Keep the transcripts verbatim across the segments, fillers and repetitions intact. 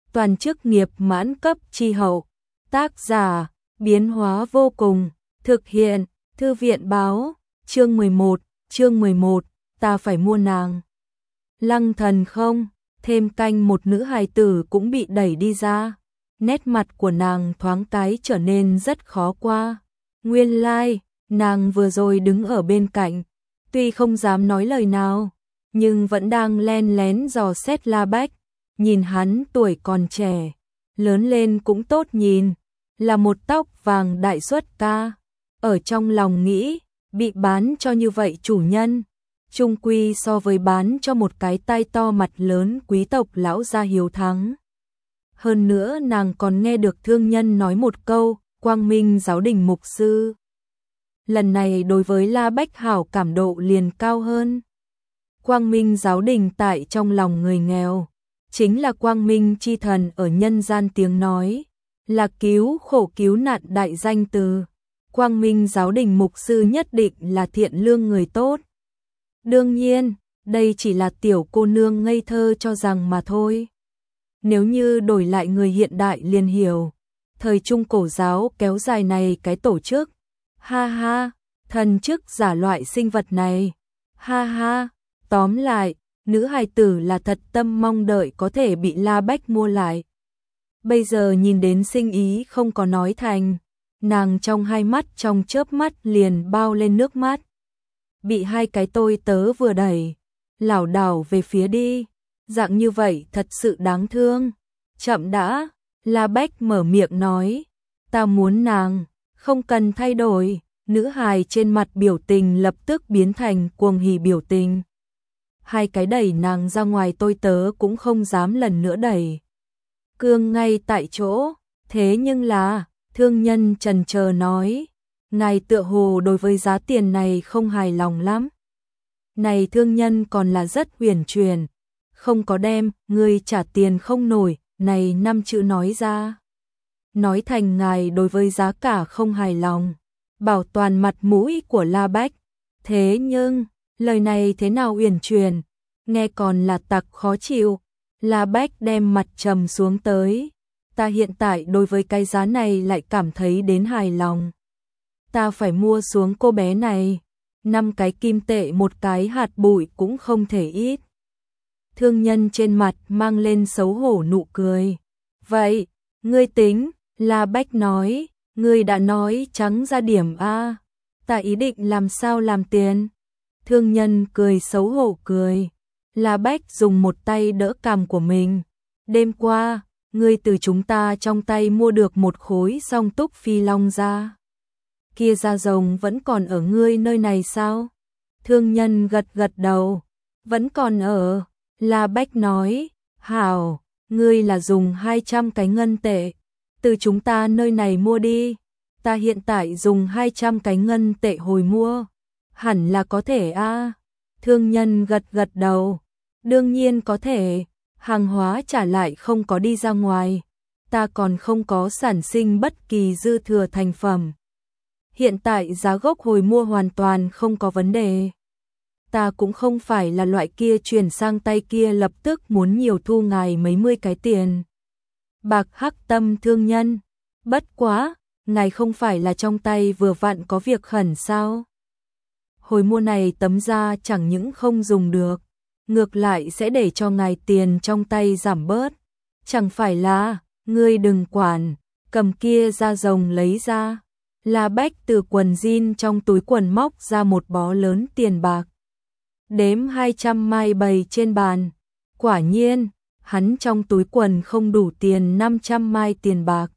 toàn chức nghiệp mãn cấp chi hậu. Tác giả, biến hóa vô cùng, thực hiện, thư viện báo, chương mười một, chương mười một, ta phải mua nàng. Lăng Thần không, thêm canh một nữ hài tử cũng bị đẩy đi ra. Nét mặt của nàng thoáng cái trở nên rất khó qua. Nguyên lai, like, nàng vừa rồi đứng ở bên cạnh, tuy không dám nói lời nào, nhưng vẫn đang len lén dò xét La Bách, nhìn hắn tuổi còn trẻ, lớn lên cũng tốt nhìn, là một tóc vàng đại xuất ca. Ở trong lòng nghĩ, bị bán cho như vậy chủ nhân, chung quy so với bán cho một cái tai to mặt lớn quý tộc lão gia hiếu thắng. Hơn nữa nàng còn nghe được thương nhân nói một câu, Quang Minh giáo đình mục sư. Lần này đối với La Bách hảo cảm độ liền cao hơn. Quang Minh giáo đình tại trong lòng người nghèo, chính là Quang Minh chi thần ở nhân gian tiếng nói, là cứu khổ cứu nạn đại danh từ. Quang Minh giáo đình mục sư nhất định là thiện lương người tốt. Đương nhiên, đây chỉ là tiểu cô nương ngây thơ cho rằng mà thôi. Nếu như đổi lại người hiện đại liền hiểu, thời trung cổ giáo kéo dài này cái tổ chức, ha ha, thần chức giả loại sinh vật này, ha ha, tóm lại, nữ hài tử là thật tâm mong đợi có thể bị La Bách mua lại. Bây giờ nhìn đến sinh ý không có nói thành, nàng trong hai mắt trong chớp mắt liền bao lên nước mắt. Bị hai cái tôi tớ vừa đẩy, lảo đảo về phía đi, dạng như vậy thật sự đáng thương. Chậm đã, La Bách mở miệng nói, ta muốn nàng, không cần thay đổi. Nữ hài trên mặt biểu tình lập tức biến thành cuồng hỉ biểu tình. Hai cái đẩy nàng ra ngoài tôi tớ cũng không dám lần nữa đẩy. Cương ngay tại chỗ, thế nhưng là, thương nhân chần chờ nói, ngài tựa hồ đối với giá tiền này không hài lòng lắm. Này thương nhân còn là rất huyền truyền, không có đem, ngươi trả tiền không nổi, này năm chữ nói ra. Nói thành ngài đối với giá cả không hài lòng, bảo toàn mặt mũi của La Bách. Thế nhưng, lời này thế nào huyền truyền, nghe còn là tặc khó chịu. La Bách đem mặt trầm xuống tới, ta hiện tại đối với cái giá này lại cảm thấy đến hài lòng. Ta phải mua xuống cô bé này, năm cái kim tệ một cái hạt bụi cũng không thể ít. Thương nhân trên mặt mang lên xấu hổ nụ cười. Vậy, ngươi tính, La Bách nói, ngươi đã nói trắng ra điểm a, ta ý định làm sao làm tiền. Thương nhân cười xấu hổ cười. La Bách dùng một tay đỡ cằm của mình. Đêm qua, ngươi từ chúng ta trong tay mua được một khối song túc phi long da. Kia da rồng vẫn còn ở ngươi nơi này sao? Thương nhân gật gật đầu. Vẫn còn ở. La Bách nói, hảo, ngươi là dùng hai trăm cái ngân tệ. Từ chúng ta nơi này mua đi. Ta hiện tại dùng hai trăm cái ngân tệ hồi mua. Hẳn là có thể a. Thương nhân gật gật đầu. Đương nhiên có thể. Hàng hóa trả lại không có đi ra ngoài. Ta còn không có sản sinh bất kỳ dư thừa thành phẩm. Hiện tại giá gốc hồi mua hoàn toàn không có vấn đề. Ta cũng không phải là loại kia chuyển sang tay kia lập tức muốn nhiều thu ngài mấy mươi cái tiền. Bạc hắc tâm thương nhân. Bất quá, ngài không phải là trong tay vừa vặn có việc khẩn sao? Hồi mua này tấm da chẳng những không dùng được, ngược lại sẽ để cho ngài tiền trong tay giảm bớt. Chẳng phải là, ngươi đừng quản, cầm kia da rồng lấy ra. La Bách từ quần jean trong túi quần móc ra một bó lớn tiền bạc. Đếm hai trăm mai bày trên bàn. Quả nhiên, hắn trong túi quần không đủ tiền năm trăm mai tiền bạc.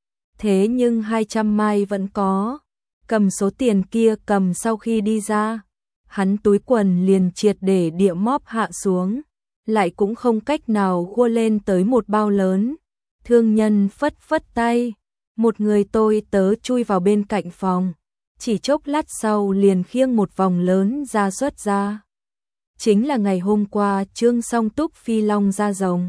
Thế nhưng hai trăm mai vẫn có. Cầm số tiền kia cầm sau khi đi ra, hắn túi quần liền triệt để địa móp hạ xuống, lại cũng không cách nào khua lên tới một bao lớn. Thương nhân phất phất tay, một người tôi tớ chui vào bên cạnh phòng, chỉ chốc lát sau liền khiêng một vòng lớn ra xuất ra. Chính là ngày hôm qua trương song túc phi long da rồng.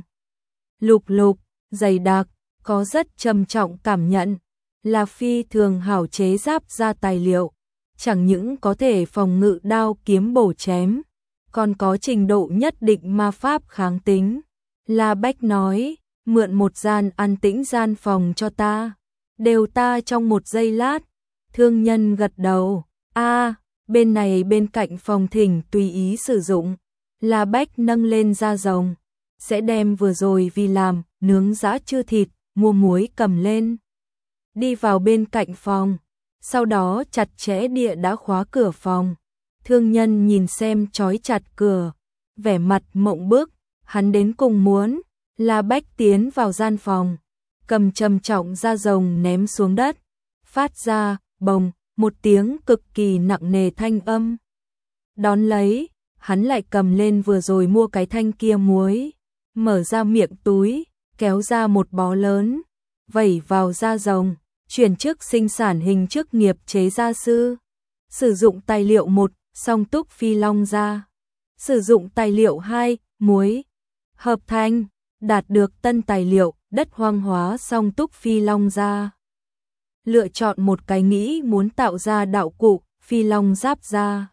Lục lục, dày đặc, có rất trầm trọng cảm nhận, là phi thường hảo chế giáp ra tài liệu, chẳng những có thể phòng ngự đao kiếm bổ chém, còn có trình độ nhất định ma pháp kháng tính. La Bách nói, mượn một gian an tĩnh gian phòng cho ta. Đều ta trong một giây lát. Thương nhân gật đầu. A, bên này bên cạnh phòng thỉnh tùy ý sử dụng. La Bách nâng lên da rồng. Sẽ đem vừa rồi vì làm, nướng giã chư thịt, mua muối cầm lên. Đi vào bên cạnh phòng. Sau đó chặt chẽ địa đã khóa cửa phòng. Thương nhân nhìn xem trói chặt cửa. Vẻ mặt mộng bức. Hắn đến cùng muốn. La Bách tiến vào gian phòng. Cầm trầm trọng da rồng ném xuống đất. Phát ra, bồng, một tiếng cực kỳ nặng nề thanh âm. Đón lấy, hắn lại cầm lên vừa rồi mua cái thanh kia muối. Mở ra miệng túi, kéo ra một bó lớn. Vẩy vào da rồng. Chuyển chức sinh sản hình chức nghiệp chế gia sư. Sử dụng tài liệu một, song túc phi long da. Sử dụng tài liệu hai, muối. Hợp thành, đạt được tân tài liệu, đất hoang hóa song túc phi long da. Lựa chọn một cái nghĩ muốn tạo ra đạo cụ, phi long giáp da.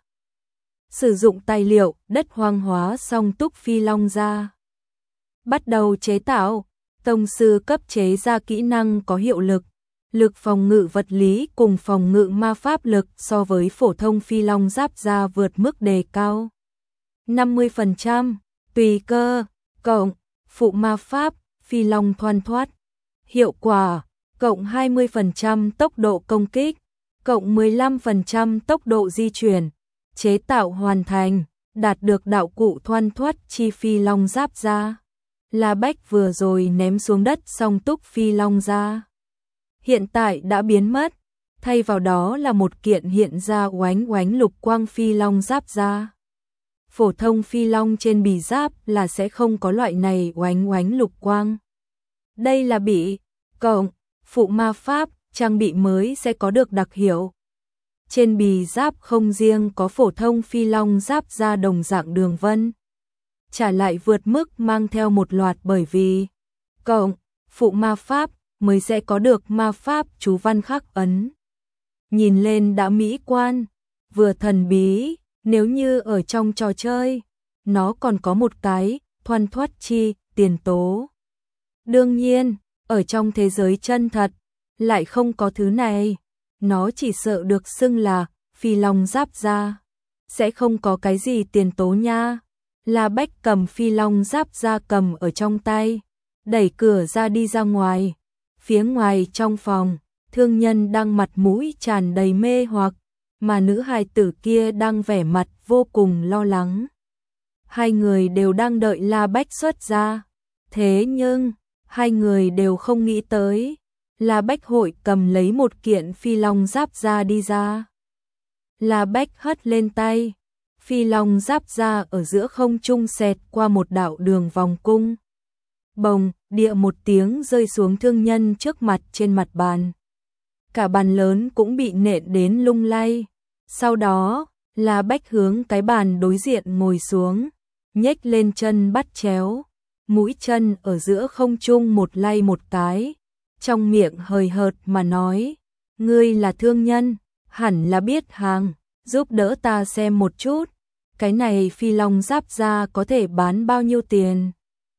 Sử dụng tài liệu, đất hoang hóa song túc phi long da. Bắt đầu chế tạo, tông sư cấp chế ra kỹ năng có hiệu lực. Lực phòng ngự vật lý cùng phòng ngự ma pháp lực so với phổ thông phi long giáp da vượt mức đề cao. năm mươi phần trăm, tùy cơ, cộng, phụ ma pháp, phi long thoăn thoắt. Hiệu quả, cộng hai mươi phần trăm tốc độ công kích, cộng mười lăm phần trăm tốc độ di chuyển. Chế tạo hoàn thành, đạt được đạo cụ thoăn thoắt chi phi long giáp da. La Bách vừa rồi ném xuống đất song túc phi long da. Hiện tại đã biến mất, thay vào đó là một kiện hiện ra oánh oánh lục quang phi long giáp da. Phổ thông phi long trên bì giáp là sẽ không có loại này oánh oánh lục quang. Đây là bị, cộng, phụ ma pháp, trang bị mới sẽ có được đặc hiệu. Trên bì giáp không riêng có phổ thông phi long giáp da đồng dạng đường vân. Trả lại vượt mức mang theo một loạt bởi vì, cộng, phụ ma pháp, mới sẽ có được ma pháp chú văn khắc ấn. Nhìn lên đã mỹ quan, vừa thần bí, nếu như ở trong trò chơi, nó còn có một cái, thoăn thoắt chi, tiền tố. Đương nhiên, ở trong thế giới chân thật, lại không có thứ này, nó chỉ sợ được xưng là, phi long giáp da. Sẽ không có cái gì tiền tố nha. La Bách cầm phi long giáp da cầm ở trong tay, đẩy cửa ra đi ra ngoài. Phía ngoài trong phòng, thương nhân đang mặt mũi tràn đầy mê hoặc, mà nữ hài tử kia đang vẻ mặt vô cùng lo lắng. Hai người đều đang đợi La Bách xuất ra, thế nhưng, hai người đều không nghĩ tới, La Bách hội cầm lấy một kiện phi long giáp da đi ra. La Bách hất lên tay, phi long giáp da ở giữa không trung xẹt qua một đạo đường vòng cung. Bồng, địa một tiếng rơi xuống thương nhân trước mặt trên mặt bàn. Cả bàn lớn cũng bị nện đến lung lay. Sau đó, La Bách hướng cái bàn đối diện ngồi xuống, nhếch lên chân bắt chéo, mũi chân ở giữa không trung một lay một cái, trong miệng hời hợt mà nói, ngươi là thương nhân, hẳn là biết hàng, giúp đỡ ta xem một chút, cái này phi long giáp da có thể bán bao nhiêu tiền?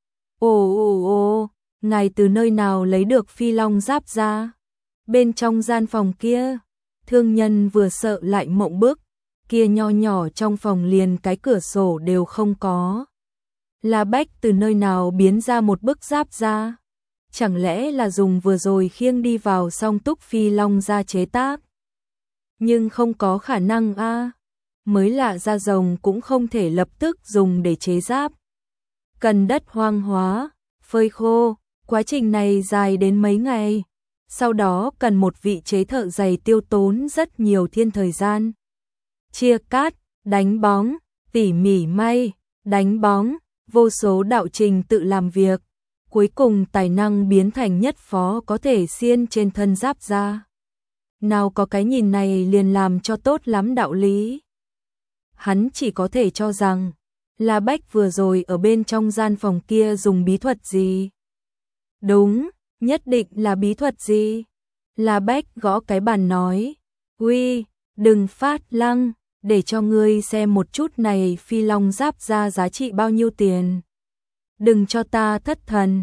Ồ ồ ồ, ngài từ nơi nào lấy được phi long giáp da? Bên trong gian phòng kia, thương nhân vừa sợ lại mộng bức, kia nho nhỏ trong phòng liền cái cửa sổ đều không có. La Bách từ nơi nào biến ra một bức giáp da? Chẳng lẽ là dùng vừa rồi khiêng đi vào song túc phi long da chế tác? Nhưng không có khả năng a, à. Mới lạ da rồng cũng không thể lập tức dùng để chế giáp. Cần đất hoang hóa, phơi khô, quá trình này dài đến mấy ngày. Sau đó cần một vị chế thợ giày tiêu tốn rất nhiều thiên thời gian. Chia cát, đánh bóng, tỉ mỉ may, đánh bóng, vô số đạo trình tự làm việc. Cuối cùng tài năng biến thành nhất phó có thể xiên trên thân giáp da. Nào có cái nhìn này liền làm cho tốt lắm đạo lý. Hắn chỉ có thể cho rằng, La Bách vừa rồi ở bên trong gian phòng kia dùng bí thuật gì? Đúng, nhất định là bí thuật gì? La Bách gõ cái bàn nói, uy, đừng phát lăng, để cho ngươi xem một chút này phi long giáp da giá trị bao nhiêu tiền. Đừng cho ta thất thần.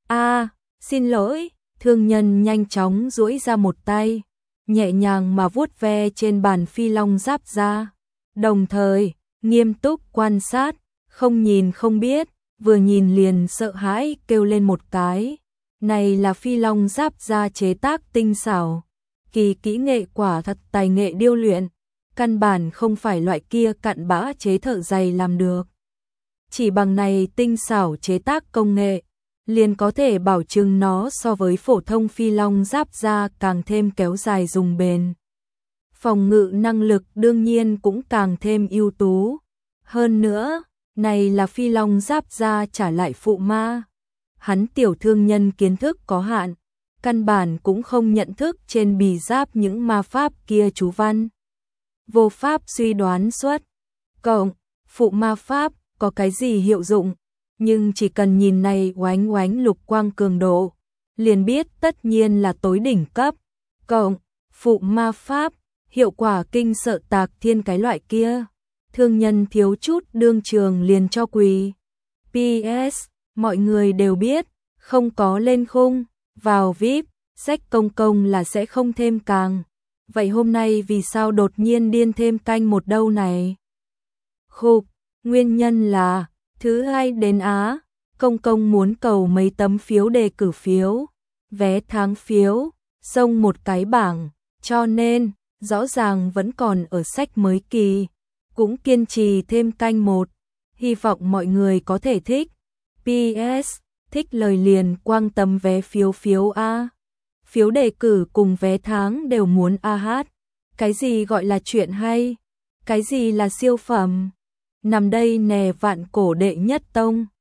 A, xin lỗi, thương nhân nhanh chóng duỗi ra một tay, nhẹ nhàng mà vuốt ve trên bàn phi long giáp da, đồng thời nghiêm túc quan sát, không nhìn không biết, vừa nhìn liền sợ hãi kêu lên một cái. Này là phi long giáp da chế tác tinh xảo, kỳ kỹ nghệ quả thật tài nghệ điêu luyện, căn bản không phải loại kia cặn bã chế thợ giày làm được. Chỉ bằng này tinh xảo chế tác công nghệ, liền có thể bảo chứng nó so với phổ thông phi long giáp da càng thêm kéo dài dùng bền. Phòng ngự năng lực đương nhiên cũng càng thêm ưu tú. Hơn nữa, này là phi long giáp da trả lại phụ ma. Hắn tiểu thương nhân kiến thức có hạn, căn bản cũng không nhận thức trên bì giáp những ma pháp kia chú văn. Vô pháp suy đoán xuất, cộng, phụ ma pháp có cái gì hiệu dụng, nhưng chỉ cần nhìn này oánh oánh lục quang cường độ, liền biết tất nhiên là tối đỉnh cấp, cộng, phụ ma pháp, hiệu quả kinh sợ tạc thiên cái loại kia. Thương nhân thiếu chút đương trường liền cho quỳ. pê ét, mọi người đều biết, không có lên khung, vào vi ai pi, sách công công là sẽ không thêm càng. Vậy hôm nay vì sao đột nhiên điên thêm canh một đâu này? Khục, nguyên nhân là, thứ hai đến Á, công công muốn cầu mấy tấm phiếu đề cử phiếu, vé tháng phiếu, xông một cái bảng, cho nên, rõ ràng vẫn còn ở sách mới kỳ, cũng kiên trì thêm canh một, hy vọng mọi người có thể thích. pê ét, thích lời liền quang tấm vé phiếu phiếu A. Phiếu đề cử cùng vé tháng đều muốn a hát. Cái gì gọi là chuyện hay? Cái gì là siêu phẩm? Nằm đây nè vạn cổ đệ nhất tông.